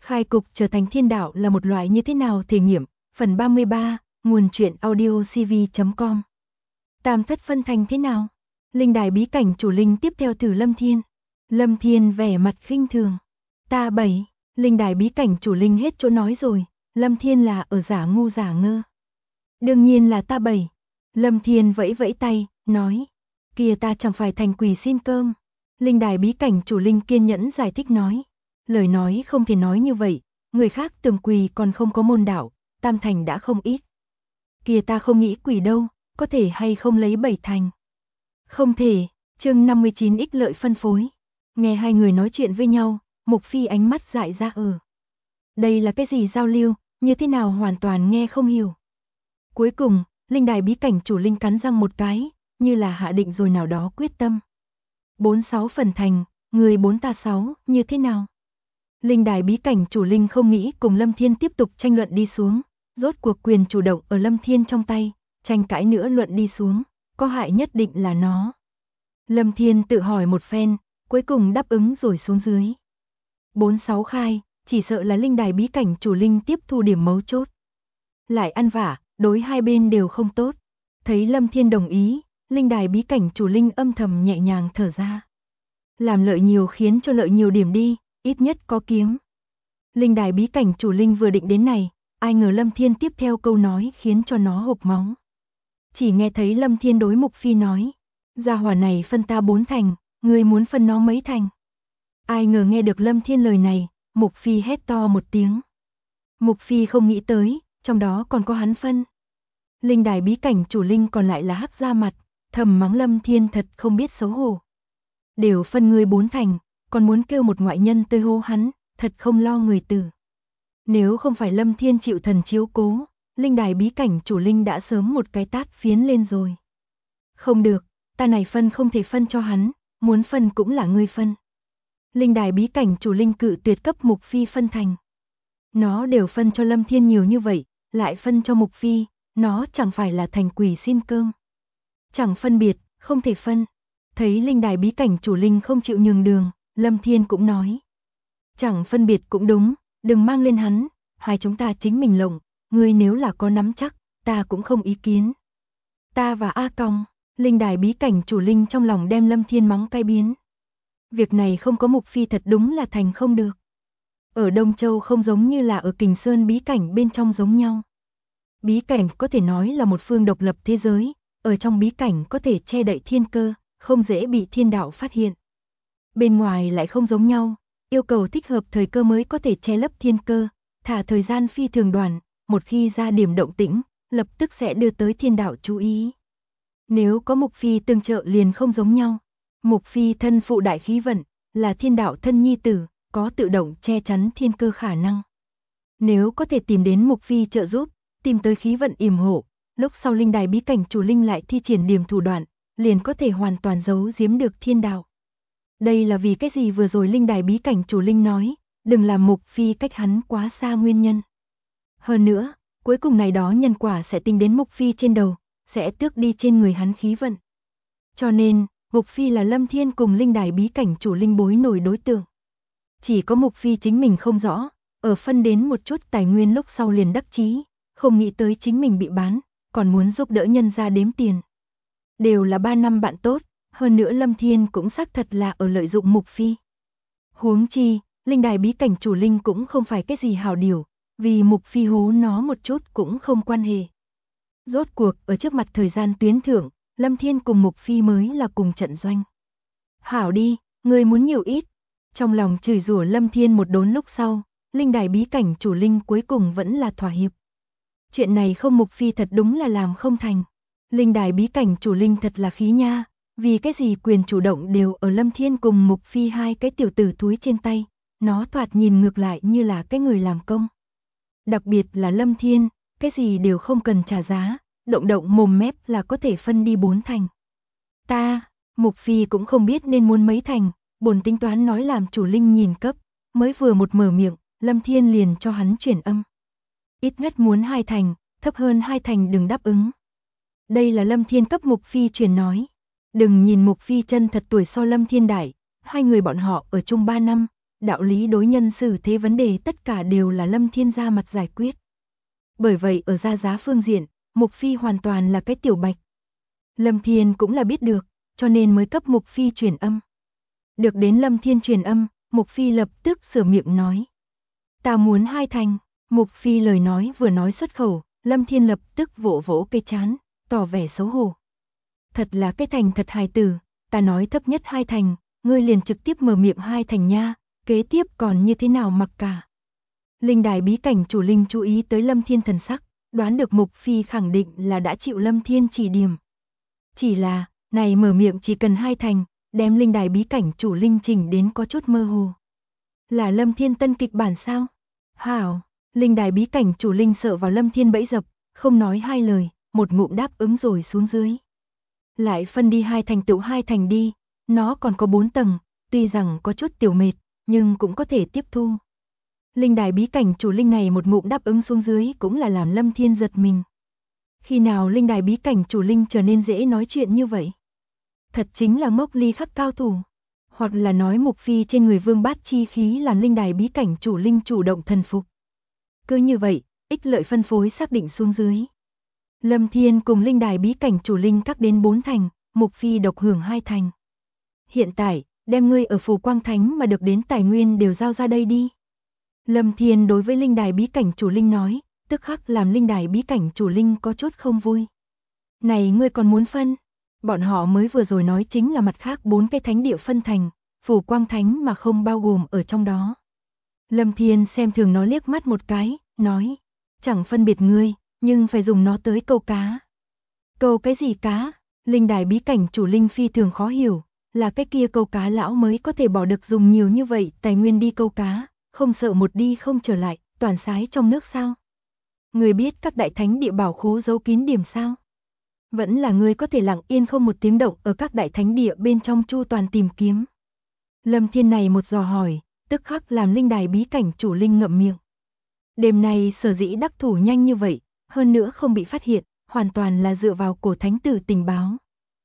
Khai cục trở thành thiên đạo là một loại như thế nào thể nghiệm, phần 33, nguồn truyện audio cv.com. Tam thất phân thành thế nào? Linh đài bí cảnh chủ linh tiếp theo thử Lâm Thiên. Lâm Thiên vẻ mặt khinh thường. Ta 7, linh đài bí cảnh chủ linh hết chỗ nói rồi, Lâm Thiên là ở giả ngu giả ngơ. Đương nhiên là ta 7. Lâm Thiên vẫy vẫy tay, nói. Kìa ta chẳng phải thành quỷ xin cơm. Linh đài bí cảnh chủ linh kiên nhẫn giải thích nói. Lời nói không thể nói như vậy, người khác tưởng quỳ còn không có môn đạo, tam thành đã không ít. Kìa ta không nghĩ quỷ đâu, có thể hay không lấy 7 thành. Không thể, chương 59 ích lợi phân phối. Nghe hai người nói chuyện với nhau, Mục Phi ánh mắt dại ra Đây là cái gì giao lưu, như thế nào hoàn toàn nghe không hiểu. Cuối cùng, linh đài bí cảnh chủ linh cắn răng một cái, như là hạ định rồi nào đó quyết tâm. 46 phần thành, người 4 ta 6, như thế nào? Linh đài bí cảnh chủ linh không nghĩ cùng Lâm Thiên tiếp tục tranh luận đi xuống, rốt cuộc quyền chủ động ở Lâm Thiên trong tay, tranh cãi nữa luận đi xuống, có hại nhất định là nó. Lâm Thiên tự hỏi một phen, cuối cùng đáp ứng rồi xuống dưới. 46 khai, chỉ sợ là linh đài bí cảnh chủ linh tiếp thu điểm mấu chốt. Lại ăn vả, đối hai bên đều không tốt. Thấy Lâm Thiên đồng ý, linh đài bí cảnh chủ linh âm thầm nhẹ nhàng thở ra. Làm lợi nhiều khiến cho lợi nhiều điểm đi, ít nhất có kiếm. Linh đài bí cảnh chủ linh vừa định đến này, ai ngờ Lâm Thiên tiếp theo câu nói khiến cho nó hộc máu. Chỉ nghe thấy Lâm Thiên đối Mục Phi nói, gia hỏa này phân ta 4 thành, ngươi muốn phân nó mấy thành? Ai ngờ nghe được Lâm Thiên lời này, Mục Phi hét to một tiếng. Mục Phi không nghĩ tới, trong đó còn có hắn phân. Linh đài bí cảnh chủ linh còn lại là hắc ra mặt, thầm mắng Lâm Thiên thật không biết xấu hổ. Đều phân ngươi 4 thành, còn muốn kêu một ngoại nhân tới hô hắn, thật không lo người tử. Nếu không phải Lâm Thiên chịu thần chiếu cố, linh đài bí cảnh chủ linh đã sớm một cái tát phiến lên rồi. Không được, ta này phân không thể phân cho hắn, muốn phân cũng là ngươi phân. Linh đài bí cảnh chủ linh cự tuyệt cấp Mục Phi phân thành. Nó đều phân cho Lâm Thiên nhiều như vậy, lại phân cho Mục Phi, nó chẳng phải là thành quỷ xin cơm. Chẳng phân biệt, không thể phân. Thấy linh đài bí cảnh chủ linh không chịu nhường đường, Lâm Thiên cũng nói. Chẳng phân biệt cũng đúng, đừng mang lên hắn, hai chúng ta chính mình lộng, ngươi nếu là có nắm chắc, ta cũng không ý kiến. Ta và A Cong, linh đài bí cảnh chủ linh trong lòng đem Lâm Thiên mắng cay biến. Việc này không có Mục Phi thật đúng là thành không được. Ở Đông Châu không giống như là ở Kình Sơn bí cảnh bên trong giống nhau. Bí cảnh có thể nói là một phương độc lập thế giới, ở trong bí cảnh có thể che đậy thiên cơ, không dễ bị thiên đạo phát hiện. Bên ngoài lại không giống nhau, yêu cầu thích hợp thời cơ mới có thể che lấp thiên cơ, thả thời gian phi thường đoạn, một khi ra điểm động tĩnh, lập tức sẽ đưa tới thiên đạo chú ý. Nếu có Mục Phi tương trợ liền không giống nhau. Mục Phi thân phụ đại khí vận, là thiên đạo thân nhi tử, có tự động che chắn thiên cơ khả năng. Nếu có thể tìm đến Mục Phi trợ giúp, tìm tới khí vận yểm hộ, lúc sau linh đài bí cảnh chủ linh lại thi triển điểm thủ đoạn, liền có thể hoàn toàn giấu giếm được thiên đạo. Đây là vì cái gì vừa rồi linh đài bí cảnh chủ linh nói, đừng làm Mục Phi cách hắn quá xa nguyên nhân. Hơn nữa, cuối cùng này đó nhân quả sẽ tính đến Mục Phi trên đầu, sẽ tước đi trên người hắn khí vận. Cho nên, Mục Phi là Lâm Thiên cùng linh đài bí cảnh chủ linh bối nổi đối tượng. Chỉ có Mục Phi chính mình không rõ, ở phân đến một chút tài nguyên lúc sau liền đắc chí, không nghĩ tới chính mình bị bán, còn muốn giúp đỡ nhân ra đếm tiền. Đều là 3 năm bạn tốt, hơn nữa Lâm Thiên cũng xác thật là ở lợi dụng Mục Phi. Huống chi, linh đài bí cảnh chủ linh cũng không phải cái gì hảo điều, vì Mục Phi hố nó một chút cũng không quan hệ. Rốt cuộc ở trước mặt thời gian tuyến thưởng, Lâm Thiên cùng Mục Phi mới là cùng trận doanh. Hảo đi, người muốn nhiều ít. Trong lòng chửi rủa Lâm Thiên một đốn lúc sau, linh đài bí cảnh chủ linh cuối cùng vẫn là thỏa hiệp. Chuyện này không Mục Phi thật đúng là làm không thành. Linh đài bí cảnh chủ linh thật là khí nha, vì cái gì quyền chủ động đều ở Lâm Thiên cùng Mục Phi hai cái tiểu tử thúi trên tay, nó thoạt nhìn ngược lại như là cái người làm công. Đặc biệt là Lâm Thiên, cái gì đều không cần trả giá, động động mồm mép là có thể phân đi 4 thành. Mục Phi cũng không biết nên muốn mấy thành, bổn tính toán nói làm chủ linh nhìn cấp, mới vừa một mở miệng, Lâm Thiên liền cho hắn chuyển âm. Ít nhất muốn 2 thành, thấp hơn 2 thành đừng đáp ứng. Đây là Lâm Thiên cấp Mục Phi truyền nói. Đừng nhìn Mục Phi chân thật tuổi so Lâm Thiên đại, hai người bọn họ ở chung 3 năm, đạo lý đối nhân xử thế vấn đề tất cả đều là Lâm Thiên ra mặt giải quyết. Bởi vậy ở gia giá phương diện, Mục Phi hoàn toàn là cái tiểu bạch. Lâm Thiên cũng là biết được, cho nên mới cấp Mục Phi truyền âm. Được đến Lâm Thiên truyền âm, Mục Phi lập tức sửa miệng nói. Ta muốn 2 thành. Mục Phi lời nói vừa nói xuất khẩu, Lâm Thiên lập tức vỗ vỗ cây trán, tỏ vẻ xấu hổ. Thật là cái thành thật hài tử, ta nói thấp nhất 2 thành, ngươi liền trực tiếp mở miệng 2 thành nha, kế tiếp còn như thế nào mặc cả. Linh đài bí cảnh chủ linh chú ý tới Lâm Thiên thần sắc, đoán được Mục Phi khẳng định là đã chịu Lâm Thiên chỉ điểm. Chỉ là, này mở miệng chỉ cần 2 thành, đem linh đài bí cảnh chủ linh chỉnh đến có chút mơ hồ. Là Lâm Thiên tân kịch bản sao? Hảo, linh đài bí cảnh chủ linh sợ vào Lâm Thiên bẫy dập, không nói 2 lời, một ngụm đáp ứng rồi xuống dưới. Lại phân đi 2 thành tựu 2 thành đi, nó còn có 4 tầng, tuy rằng có chút tiểu mệt, nhưng cũng có thể tiếp thu. Linh đài bí cảnh chủ linh này một ngụm đáp ứng xuống dưới cũng là làm Lâm Thiên giật mình. Khi nào linh đài bí cảnh chủ linh trở nên dễ nói chuyện như vậy? Thật chính là Mộc Ly khắc cao thủ. Hoặc là nói Mục Phi trên người vương bát chi khí làm linh đài bí cảnh chủ linh chủ động thần phục. Cứ như vậy, ích lợi phân phối xác định xuống dưới. Lâm Thiên cùng linh đài bí cảnh chủ linh các đến 4 thành, Mục Phi độc hưởng 2 thành. Hiện tại, đem ngươi ở Phù Quang Thánh mà được đến tài nguyên đều giao ra đây đi. Lâm Thiên đối với linh đài bí cảnh chủ linh nói, tức khắc làm linh đài bí cảnh chủ linh có chút không vui. Này ngươi còn muốn phân? Bọn họ mới vừa rồi nói chính là mặt khác 4 cái thánh địa phân thành, Phù Quang Thánh mà không bao gồm ở trong đó. Lâm Thiên xem thường nó liếc mắt một cái, nói, chẳng phân biệt ngươi, nhưng phải dùng nó tới câu cá. Câu cái gì cá? Linh đài bí cảnh chủ linh phi thường khó hiểu, là cái kia câu cá lão mới có thể bỏ được dùng nhiều như vậy tài nguyên đi câu cá, không sợ một đi không trở lại, toàn sái trong nước sao? Người biết các đại thánh địa bảo khố giấu kín điểm sao? Vẫn là người có thể lặng yên không một tiếng động ở các đại thánh địa bên trong chu toàn tìm kiếm. Lâm Thiên này một dò hỏi, tức khắc làm linh đài bí cảnh chủ linh ngậm miệng. Đêm nay sở dĩ đắc thủ nhanh như vậy, hơn nữa không bị phát hiện, hoàn toàn là dựa vào cổ thánh tử tình báo.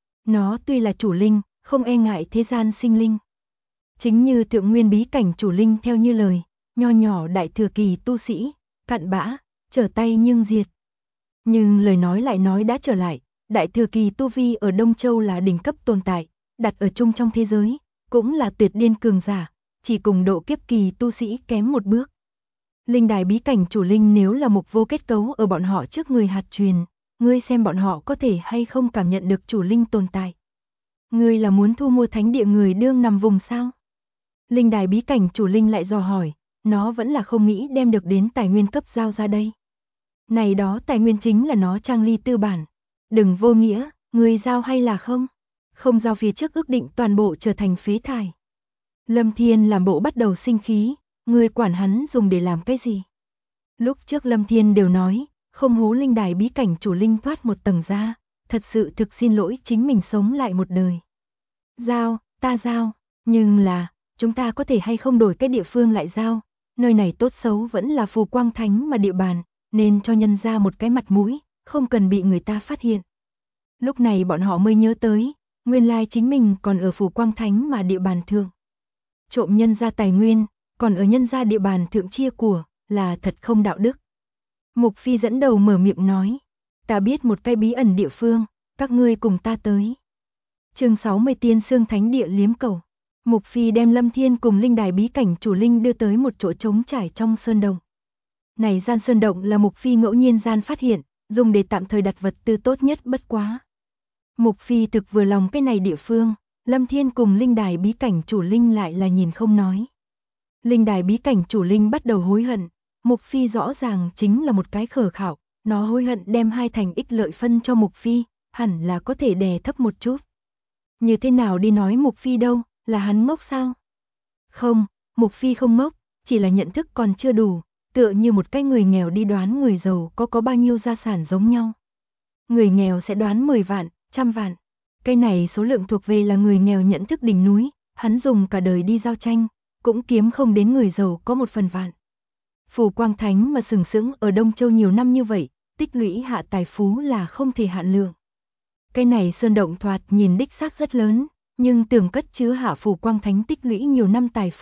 Nó tuy là chủ linh, không e ngại thế gian sinh linh. Chính như thượng nguyên bí cảnh chủ linh theo như lời, nho nhỏ đại thừa kỳ tu sĩ, cặn bã, trở tay nhưng diệt. Nhưng lời nói lại nói đã trở lại, đại thừa kỳ tu vi ở Đông Châu là đỉnh cấp tồn tại, đặt ở chung trong thế giới, cũng là tuyệt điên cường giả, chỉ cùng độ kiếp kỳ tu sĩ kém một bước. Linh đài bí cảnh chủ linh nếu là mục vô kết cấu ở bọn họ trước người hạt truyền, ngươi xem bọn họ có thể hay không cảm nhận được chủ linh tồn tại. Ngươi là muốn thu mua thánh địa người đương nằm vùng sao? Linh đài bí cảnh chủ linh lại dò hỏi, nó vẫn là không nghĩ đem được đến tài nguyên cấp giao ra đây. Này đó tài nguyên chính là nó trang ly tư bản. Đừng vô nghĩa, ngươi giao hay là không? Không giao phía trước ước định toàn bộ trở thành phế thải. Lâm Thiên làm bộ bắt đầu sinh khí, ngươi quản hắn dùng để làm cái gì? Lúc trước Lâm Thiên đều nói, không hố linh đài bí cảnh chủ linh thoát một tầng ra, thật sự thực xin lỗi chính mình sống lại một đời. Giao, ta giao, nhưng là, chúng ta có thể hay không đổi cái địa phương lại giao, nơi này tốt xấu vẫn là Phù Quang Thánh mà địa bàn, nên cho nhân ra một cái mặt mũi, không cần bị người ta phát hiện. Lúc này bọn họ mới nhớ tới, nguyên lai chính mình còn ở Phù Quang Thánh mà địa bàn thượng. Trộm nhân ra tài nguyên, còn ở nhân ra địa bàn thượng chia của, là thật không đạo đức. Mục Phi dẫn đầu mở miệng nói, ta biết một cái bí ẩn địa phương, các ngươi cùng ta tới. Chương 60 Tiên Sương Thánh Địa liếm cầu. Mục Phi đem Lâm Thiên cùng linh đài bí cảnh chủ linh đưa tới một chỗ trống trải trong sơn động. Này gian sơn động là Mục Phi ngẫu nhiên gian phát hiện, dùng để tạm thời đặt vật tư tốt nhất bất quá. Mục Phi thực vừa lòng cái này địa phương, Lâm Thiên cùng linh đài bí cảnh chủ linh lại là nhìn không nói. Linh đài bí cảnh chủ linh bắt đầu hối hận, Mục Phi rõ ràng chính là một cái khờ khạo, nó hối hận đem 2 thành ích lợi phân cho Mục Phi, hẳn là có thể đè thấp một chút. Như thế nào đi nói Mục Phi đâu, là hắn ngốc sao? Không, Mục Phi không ngốc, chỉ là nhận thức còn chưa đủ, tựa như một cái người nghèo đi đoán người giàu có bao nhiêu gia sản giống nhau. Người nghèo sẽ đoán 10 vạn, 100 vạn. Cái này số lượng thuộc về là người nghèo nhận thức đỉnh núi, hắn dùng cả đời đi giao tranh, cũng kiếm không đến người giàu có 1 phần vạn. Phù Quang Thánh mà sừng sững ở Đông Châu nhiều năm như vậy, tích lũy hạ tài phú là không thể hạn lượng. Cái này sơn động thoạt nhìn đích xác rất lớn, nhưng tưởng cất chứa hạ Phù Quang Thánh tích lũy nhiều năm tài phú,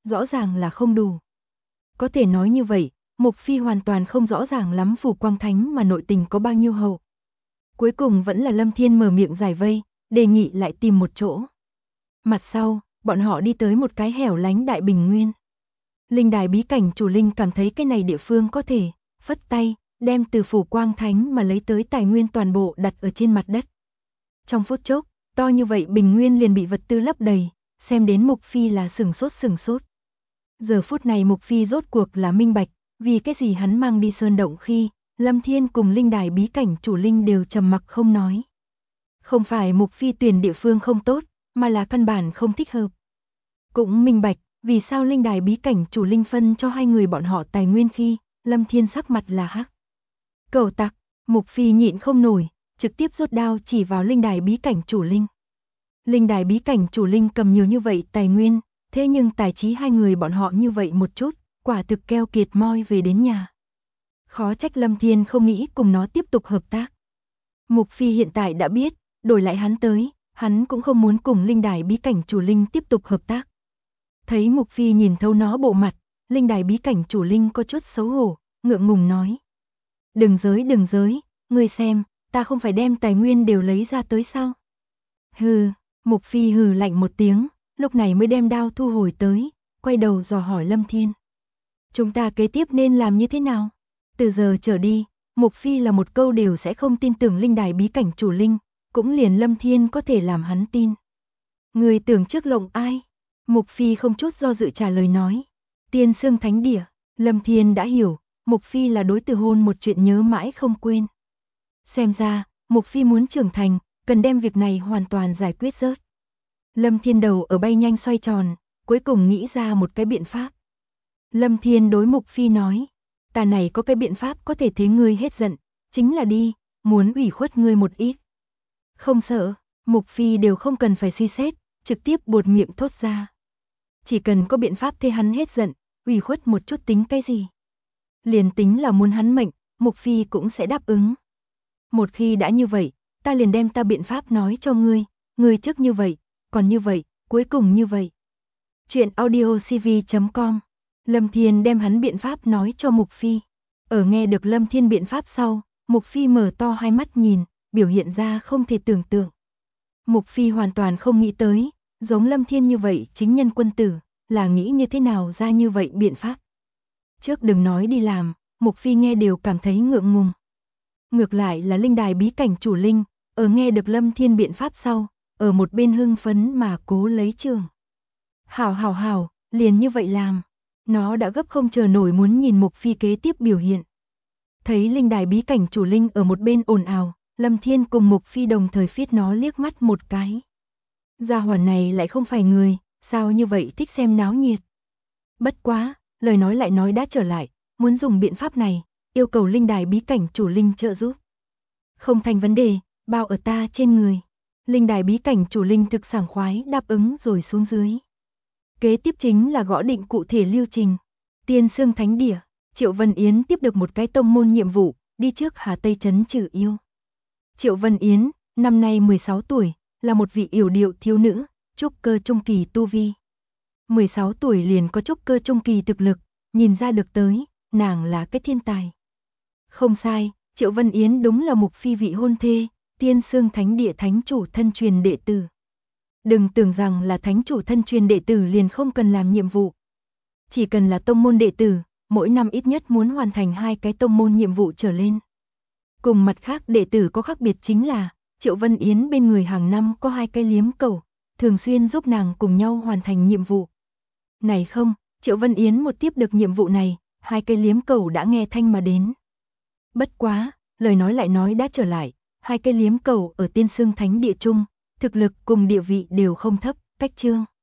rõ ràng là không đủ. Có thể nói như vậy, Mục Phi hoàn toàn không rõ ràng lắm Phủ Quang Thánh mà nội tình có bao nhiêu hậu. Cuối cùng vẫn là Lâm Thiên mở miệng giải vây, đề nghị lại tìm một chỗ. Mặt sau, bọn họ đi tới một cái hẻo lánh đại bình nguyên. Linh đài bí cảnh chủ linh cảm thấy cái này địa phương có thể, phất tay, đem từ Phủ Quang Thánh mà lấy tới tài nguyên toàn bộ đặt ở trên mặt đất. Trong phút chốc, to như vậy bình nguyên liền bị vật tư lấp đầy, xem đến Mục Phi là sừng sốt. Giờ phút này Mục Phi rốt cuộc là minh bạch, vì cái gì hắn mang đi sơn động khi, Lâm Thiên cùng linh đài bí cảnh chủ linh đều trầm mặc không nói. Không phải Mục Phi tuyển địa phương không tốt, mà là căn bản không thích hợp. Cũng minh bạch, vì sao linh đài bí cảnh chủ linh phân cho hai người bọn họ tài nguyên khi, Lâm Thiên sắc mặt là hắc. Cẩu tặc, Mục Phi nhịn không nổi, trực tiếp rút đao chỉ vào linh đài bí cảnh chủ linh. Linh đài bí cảnh chủ linh cầm nhiều như vậy tài nguyên, thế nhưng tài trí hai người bọn họ như vậy một chút, quả thực keo kiệt moi về đến nhà. Khó trách Lâm Thiên không nghĩ cùng nó tiếp tục hợp tác. Mục Phi hiện tại đã biết, đổi lại hắn tới, hắn cũng không muốn cùng linh đài bí cảnh chủ linh tiếp tục hợp tác. Thấy Mục Phi nhìn thấu nó bộ mặt, linh đài bí cảnh chủ linh có chút xấu hổ, ngượng ngùng nói. Đừng giới, ngươi xem, ta không phải đem tài nguyên đều lấy ra tới sao? Hừ, Mục Phi hừ lạnh một tiếng, lúc này mới đem đao thu hồi tới, quay đầu dò hỏi Lâm Thiên. Chúng ta kế tiếp nên làm như thế nào? Từ giờ trở đi, Mục Phi là một câu đều sẽ không tin tưởng linh đài bí cảnh chủ linh, cũng liền Lâm Thiên có thể làm hắn tin. Người tưởng trước lộng ai? Mục Phi không chút do dự trả lời nói. Tiên Sương Thánh Địa, Lâm Thiên đã hiểu, Mục Phi là đối từ hôn một chuyện nhớ mãi không quên. Xem ra, Mục Phi muốn trưởng thành, cần đem việc này hoàn toàn giải quyết rớt. Lâm Thiên đầu ở bay nhanh xoay tròn, cuối cùng nghĩ ra một cái biện pháp. Lâm Thiên đối Mục Phi nói, ta này có cái biện pháp có thể thế ngươi hết giận, chính là đi, muốn ủy khuất ngươi một ít. Không sợ, Mục Phi đều không cần phải suy xét, trực tiếp buột miệng thốt ra. Chỉ cần có biện pháp thế hắn hết giận, ủy khuất một chút tính cái gì. Liền tính là muốn hắn mệnh, Mục Phi cũng sẽ đáp ứng. Một khi đã như vậy, ta liền đem ta biện pháp nói cho ngươi trước như vậy, còn như vậy, cuối cùng như vậy. Chuyện audiocv.com. Lâm Thiên đem hắn biện pháp nói cho Mục Phi. Ở nghe được Lâm Thiên biện pháp sau, Mục Phi mở to hai mắt nhìn, biểu hiện ra không thể tưởng tượng. Mục Phi hoàn toàn không nghĩ tới, giống Lâm Thiên như vậy chính nhân quân tử, là nghĩ như thế nào ra như vậy biện pháp. Trước đừng nói đi làm, Mục Phi nghe đều cảm thấy ngượng ngùng. Ngược lại là linh đài bí cảnh chủ linh, ở nghe được Lâm Thiên biện pháp sau, ở một bên hưng phấn mà cố lấy trường. Hảo, liền như vậy làm. Nó đã gấp không chờ nổi muốn nhìn Mục Phi kế tiếp biểu hiện. Thấy linh đài bí cảnh chủ linh ở một bên ồn ào, Lâm Thiên cùng Mục Phi đồng thời phiết nó liếc mắt một cái. Gia hỏa này lại không phải người, sao như vậy thích xem náo nhiệt. Bất quá, lời nói lại nói đã trở lại, muốn dùng biện pháp này, yêu cầu linh đài bí cảnh chủ linh trợ giúp. Không thành vấn đề, bao ở ta trên người. Linh đài bí cảnh chủ linh thực sảng khoái đáp ứng rồi xuống dưới. Kế tiếp chính là gõ định cụ thể lưu trình. Tiên Sương Thánh Địa, Triệu Vân Yến tiếp được một cái tông môn nhiệm vụ, đi trước Hà Tây trấn trừ yêu. Triệu Vân Yến, năm nay 16 tuổi, là một vị yểu điệu thiếu nữ, trúc cơ trung kỳ tu vi. 16 tuổi liền có trúc cơ trung kỳ thực lực, nhìn ra được tới, nàng là cái thiên tài. Không sai, Triệu Vân Yến đúng là Mục Phi vị hôn thê, Tiên Sương Thánh Địa thánh chủ thân truyền đệ tử. Đừng tưởng rằng là thánh chủ thân truyền đệ tử liền không cần làm nhiệm vụ. Chỉ cần là tông môn đệ tử, mỗi năm ít nhất muốn hoàn thành 2 cái tông môn nhiệm vụ trở lên. Cùng mặt khác đệ tử có khác biệt chính là, Triệu Vân Yến bên người hàng năm có 2 cái liếm cẩu, thường xuyên giúp nàng cùng nhau hoàn thành nhiệm vụ. Này không, Triệu Vân Yến một tiếp được nhiệm vụ này, 2 cái liếm cẩu đã nghe thanh mà đến. Bất quá, lời nói lại nói đã trở lại, 2 cái liếm cẩu ở Tiên Sương Thánh Địa chung, thực lực cùng địa vị đều không thấp, cách chương.